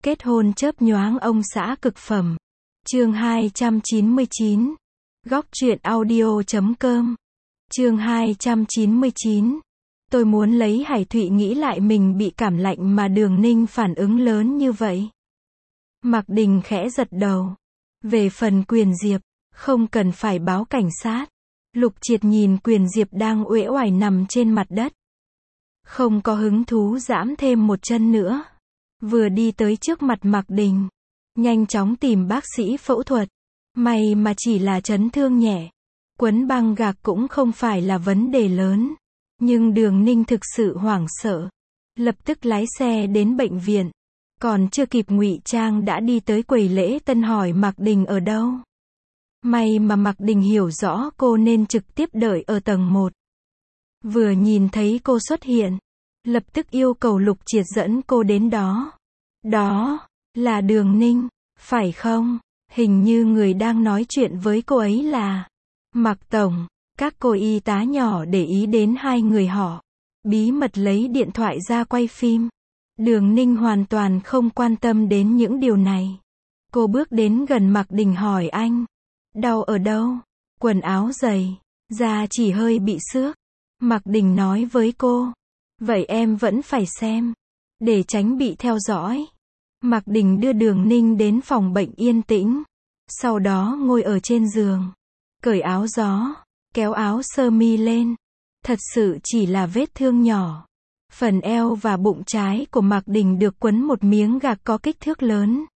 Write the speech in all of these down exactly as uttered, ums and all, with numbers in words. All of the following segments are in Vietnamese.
Kết hôn chớp nhoáng ông xã cực phẩm. Chương hai trăm chín mươi chín. Góc truyện audio chấm com. Chương hai trăm chín mươi chín. Tôi muốn lấy Hải Thụy nghĩ lại mình bị cảm lạnh mà Đường Ninh phản ứng lớn như vậy. Mạc Đình khẽ giật đầu. Về phần Quyền Diệp, không cần phải báo cảnh sát. Lục Triệt nhìn Quyền Diệp đang uể oải nằm trên mặt đất. Không có hứng thú giãm thêm một chân nữa. Vừa đi tới trước mặt Mạc Đình. Nhanh chóng tìm bác sĩ phẫu thuật. May mà chỉ là chấn thương nhẹ. Quấn băng gạc cũng không phải là vấn đề lớn. Nhưng Đường Ninh thực sự hoảng sợ. Lập tức lái xe đến bệnh viện. Còn chưa kịp ngụy trang đã đi tới quầy lễ tân hỏi Mạc Đình ở đâu. May mà Mạc Đình hiểu rõ cô nên trực tiếp đợi ở tầng một. Vừa nhìn thấy cô xuất hiện, lập tức yêu cầu Lục Triệt dẫn cô đến đó. Đó, là Đường Ninh, phải không? Hình như người đang nói chuyện với cô ấy là Mạc Tổng. Các cô y tá nhỏ để ý đến hai người họ. Bí mật lấy điện thoại ra quay phim. Đường Ninh hoàn toàn không quan tâm đến những điều này. Cô bước đến gần Mạc Đình hỏi anh. Đau ở đâu? Quần áo dày. Da chỉ hơi bị xước. Mạc Đình nói với cô. Vậy em vẫn phải xem. Để tránh bị theo dõi. Mạc Đình đưa Đường Ninh đến phòng bệnh yên tĩnh. Sau đó ngồi ở trên giường. Cởi áo gió. Kéo áo sơ mi lên. Thật sự chỉ là vết thương nhỏ. Phần eo và bụng trái của Mạc Đình được quấn một miếng gạc có kích thước lớn.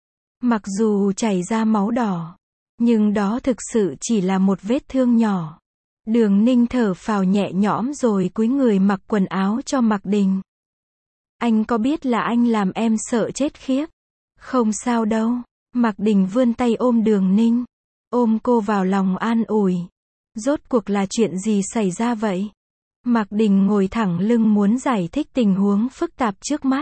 Mặc dù chảy ra máu đỏ, nhưng đó thực sự chỉ là một vết thương nhỏ. Đường Ninh thở phào nhẹ nhõm rồi cúi người mặc quần áo cho Mạc Đình. Anh có biết là anh làm em sợ chết khiếp? Không sao đâu. Mạc Đình vươn tay ôm Đường Ninh. Ôm cô vào lòng an ủi. Rốt cuộc là chuyện gì xảy ra vậy? Mạc Đình ngồi thẳng lưng muốn giải thích tình huống phức tạp trước mắt.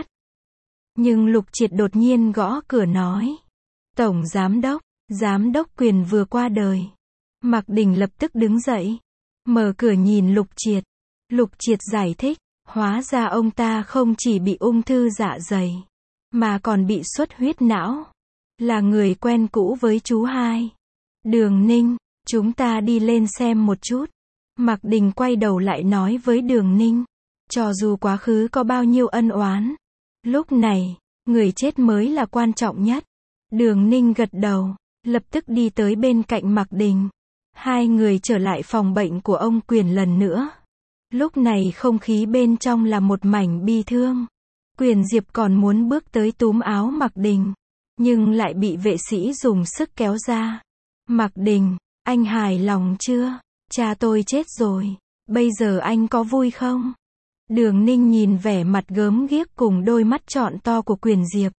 Nhưng Lục Triệt đột nhiên gõ cửa nói. Tổng Giám đốc, Giám đốc Quyền vừa qua đời. Mạc Đình lập tức đứng dậy. Mở cửa nhìn Lục Triệt. Lục Triệt giải thích. Hóa ra ông ta không chỉ bị ung thư dạ dày, mà còn bị xuất huyết não. Là người quen cũ với chú hai. Đường Ninh, chúng ta đi lên xem một chút. Mạc Đình quay đầu lại nói với Đường Ninh. Cho dù quá khứ có bao nhiêu ân oán, lúc này, người chết mới là quan trọng nhất. Đường Ninh gật đầu, lập tức đi tới bên cạnh Mạc Đình. Hai người trở lại phòng bệnh của ông Quyền lần nữa. Lúc này không khí bên trong là một mảnh bi thương. Quyền Diệp còn muốn bước tới túm áo Mạc Đình, nhưng lại bị vệ sĩ dùng sức kéo ra. Mạc Đình, anh hài lòng chưa? Cha tôi chết rồi. Bây giờ anh có vui không? Đường Ninh nhìn vẻ mặt gớm ghiếc cùng đôi mắt trọn to của Quyền Diệp.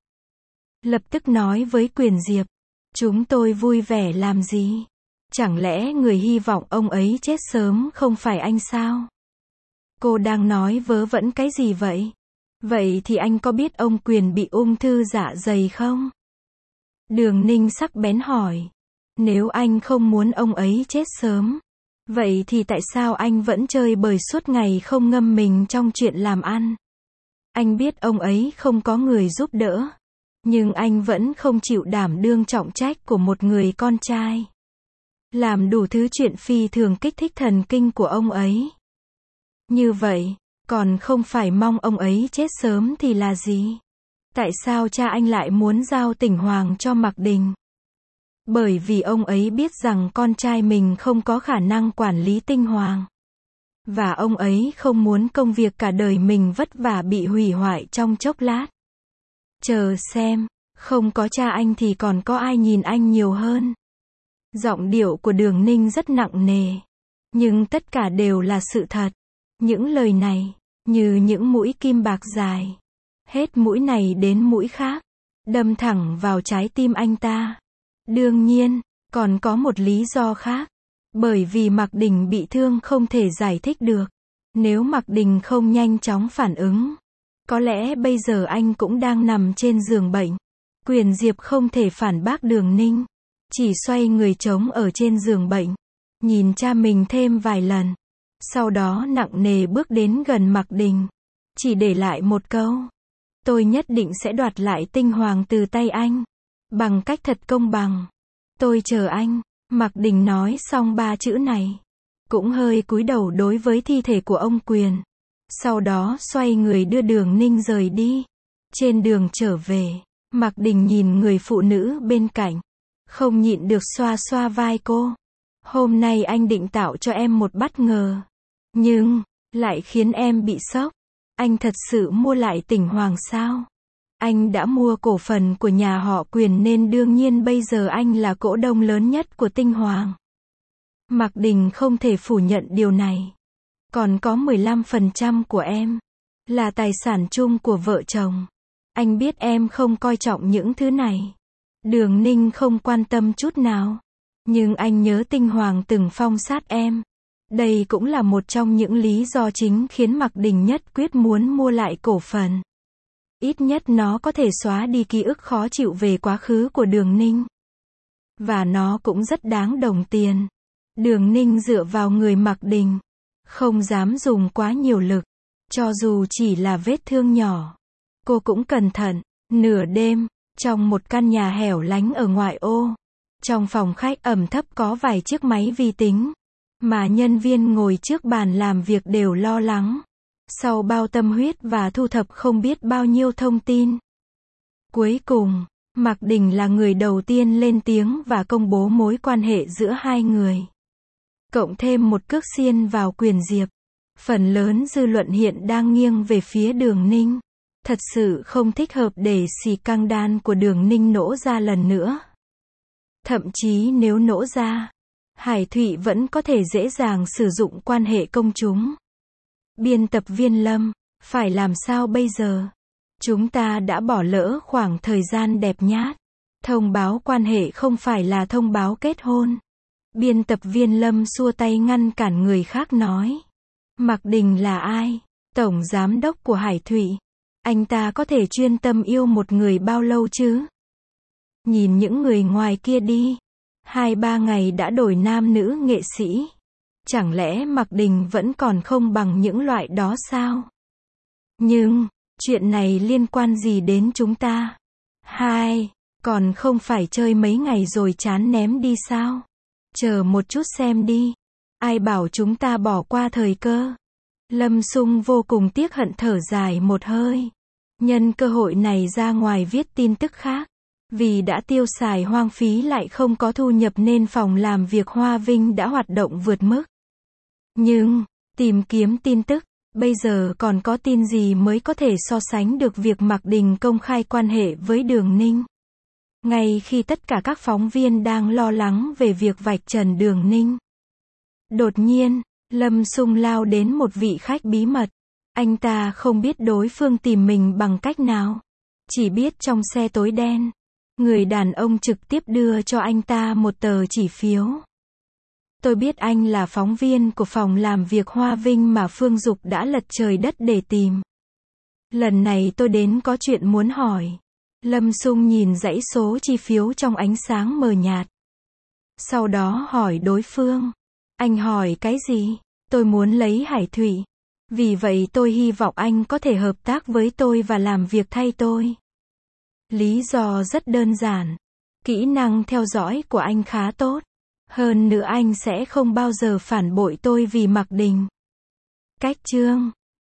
Lập tức nói với Quyền Diệp. Chúng tôi vui vẻ làm gì? Chẳng lẽ người hy vọng ông ấy chết sớm không phải anh sao? Cô đang nói vớ vẩn cái gì vậy? Vậy thì anh có biết ông Quyền bị ung thư dạ dày không? Đường Ninh sắc bén hỏi. Nếu anh không muốn ông ấy chết sớm, vậy thì tại sao anh vẫn chơi bời suốt ngày không ngâm mình trong chuyện làm ăn? Anh biết ông ấy không có người giúp đỡ, nhưng anh vẫn không chịu đảm đương trọng trách của một người con trai. Làm đủ thứ chuyện phi thường kích thích thần kinh của ông ấy. Như vậy, còn không phải mong ông ấy chết sớm thì là gì? Tại sao cha anh lại muốn giao tỉnh Hoàng cho Mạc Đình? Bởi vì ông ấy biết rằng con trai mình không có khả năng quản lý tinh hoàng. Và ông ấy không muốn công việc cả đời mình vất vả bị hủy hoại trong chốc lát. Chờ xem, không có cha anh thì còn có ai nhìn anh nhiều hơn. Giọng điệu của Đường Ninh rất nặng nề. Nhưng tất cả đều là sự thật. Những lời này, như những mũi kim bạc dài. Hết mũi này đến mũi khác. Đâm thẳng vào trái tim anh ta. Đương nhiên, còn có một lý do khác. Bởi vì Mạc Đình bị thương không thể giải thích được. Nếu Mạc Đình không nhanh chóng phản ứng, có lẽ bây giờ anh cũng đang nằm trên giường bệnh. Quyền Diệp không thể phản bác Đường Ninh. Chỉ xoay người trống ở trên giường bệnh. Nhìn cha mình thêm vài lần. Sau đó nặng nề bước đến gần Mạc Đình. Chỉ để lại một câu. Tôi nhất định sẽ đoạt lại tinh hoàng từ tay anh. Bằng cách thật công bằng. Tôi chờ anh. Mạc Đình nói xong ba chữ này. Cũng hơi cúi đầu đối với thi thể của ông Quyền. Sau đó xoay người đưa Đường Ninh rời đi. Trên đường trở về, Mạc Đình nhìn người phụ nữ bên cạnh. Không nhịn được xoa xoa vai cô. Hôm nay anh định tạo cho em một bất ngờ. Nhưng, lại khiến em bị sốc. Anh thật sự mua lại Tỉnh Hoàng sao? Anh đã mua cổ phần của nhà họ Quyền nên đương nhiên bây giờ anh là cổ đông lớn nhất của Tinh Hoàng. Mạc Đình không thể phủ nhận điều này. Còn có mười lăm phần trăm của em. Là tài sản chung của vợ chồng. Anh biết em không coi trọng những thứ này. Đường Ninh không quan tâm chút nào. Nhưng anh nhớ Tinh Hoàng từng phong sát em. Đây cũng là một trong những lý do chính khiến Mạc Đình nhất quyết muốn mua lại cổ phần. Ít nhất nó có thể xóa đi ký ức khó chịu về quá khứ của Đường Ninh. Và nó cũng rất đáng đồng tiền. Đường Ninh dựa vào người Mạc Đình. Không dám dùng quá nhiều lực. Cho dù chỉ là vết thương nhỏ. Cô cũng cẩn thận. Nửa đêm, trong một căn nhà hẻo lánh ở ngoại ô. Trong phòng khách ẩm thấp có vài chiếc máy vi tính. Mà nhân viên ngồi trước bàn làm việc đều lo lắng. Sau bao tâm huyết và thu thập không biết bao nhiêu thông tin. Cuối cùng, Mạc Đình là người đầu tiên lên tiếng và công bố mối quan hệ giữa hai người. Cộng thêm một cước xiên vào Quyền Diệp. Phần lớn dư luận hiện đang nghiêng về phía Đường Ninh. Thật sự không thích hợp để xì căng đan của Đường Ninh nổ ra lần nữa. Thậm chí nếu nổ ra, Hải Thụy vẫn có thể dễ dàng sử dụng quan hệ công chúng. Biên tập viên Lâm, phải làm sao bây giờ? Chúng ta đã bỏ lỡ khoảng thời gian đẹp nhát. Thông báo quan hệ không phải là thông báo kết hôn. Biên tập viên Lâm xua tay ngăn cản người khác nói. Mạc Đình là ai? Tổng giám đốc của Hải Thụy. Anh ta có thể chuyên tâm yêu một người bao lâu chứ? Nhìn những người ngoài kia đi. Hai ba ngày đã đổi nam nữ nghệ sĩ. Chẳng lẽ Mạc Đình vẫn còn không bằng những loại đó sao? Nhưng, chuyện này liên quan gì đến chúng ta? Hai, còn không phải chơi mấy ngày rồi chán ném đi sao? Chờ một chút xem đi. Ai bảo chúng ta bỏ qua thời cơ? Lâm Sung vô cùng tiếc hận thở dài một hơi. Nhân cơ hội này ra ngoài viết tin tức khác. Vì đã tiêu xài hoang phí lại không có thu nhập nên phòng làm việc Hoa Vinh đã hoạt động vượt mức. Nhưng, tìm kiếm tin tức, bây giờ còn có tin gì mới có thể so sánh được việc Mạc Đình công khai quan hệ với Đường Ninh. Ngay khi tất cả các phóng viên đang lo lắng về việc vạch trần Đường Ninh. Đột nhiên, Lâm Sung lao đến một vị khách bí mật. Anh ta không biết đối phương tìm mình bằng cách nào. Chỉ biết trong xe tối đen, người đàn ông trực tiếp đưa cho anh ta một tờ chỉ phiếu. Tôi biết anh là phóng viên của phòng làm việc Hoa Vinh mà Phương Dục đã lật trời đất để tìm. Lần này tôi đến có chuyện muốn hỏi. Lâm Sung nhìn dãy số chi phiếu trong ánh sáng mờ nhạt. Sau đó hỏi đối phương. Anh hỏi cái gì? Tôi muốn lấy Hải Thụy. Vì vậy tôi hy vọng anh có thể hợp tác với tôi và làm việc thay tôi. Lý do rất đơn giản. Kỹ năng theo dõi của anh khá tốt. Hơn nữa anh sẽ không bao giờ phản bội tôi vì Mạc Đình. Cách chương